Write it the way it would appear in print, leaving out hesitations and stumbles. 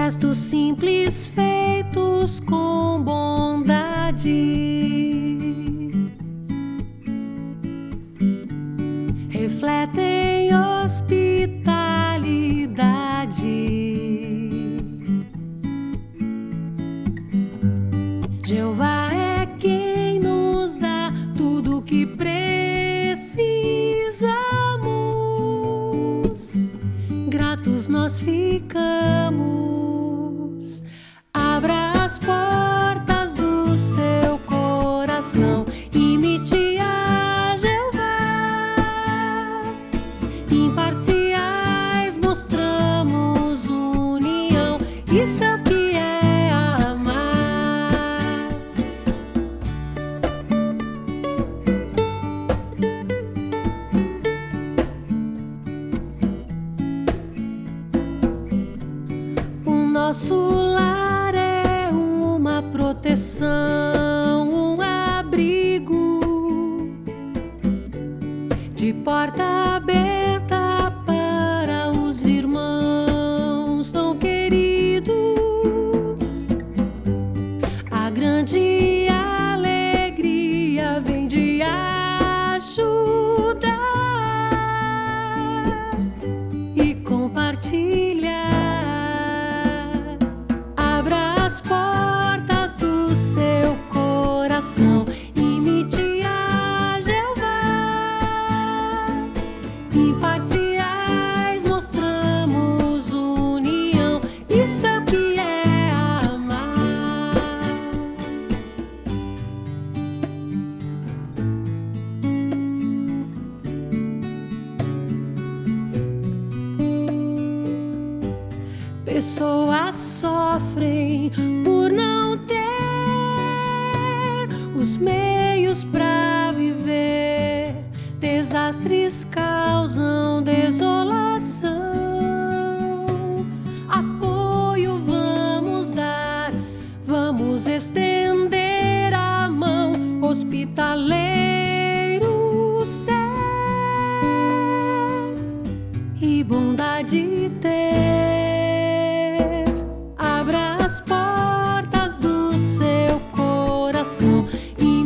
gestos simples feitos com bondade refletem hospitalidade. Jeová é quem nos dá tudo o que precisamos. Gratos nós ficamos. Abra as portas do seu coração, imite a Jeová. Imparciais mostramos união, isso é o que é amar. O nosso lar é uma proteção, um abrigo de porta aberta para os irmãos tão queridos. A grande alegria vem de ajudar e compartilhar. Abra as portas do seu coração, imite a Jeová. Imparciais mostramos união, isso é o que é amar. Pessoas sofrem por não ter os meios para viver. Desastres causam desolação. Apoio vamos dar, vamos estender a mão, hospitaleiro ser e bondade ter. Abra as portas do seu coração e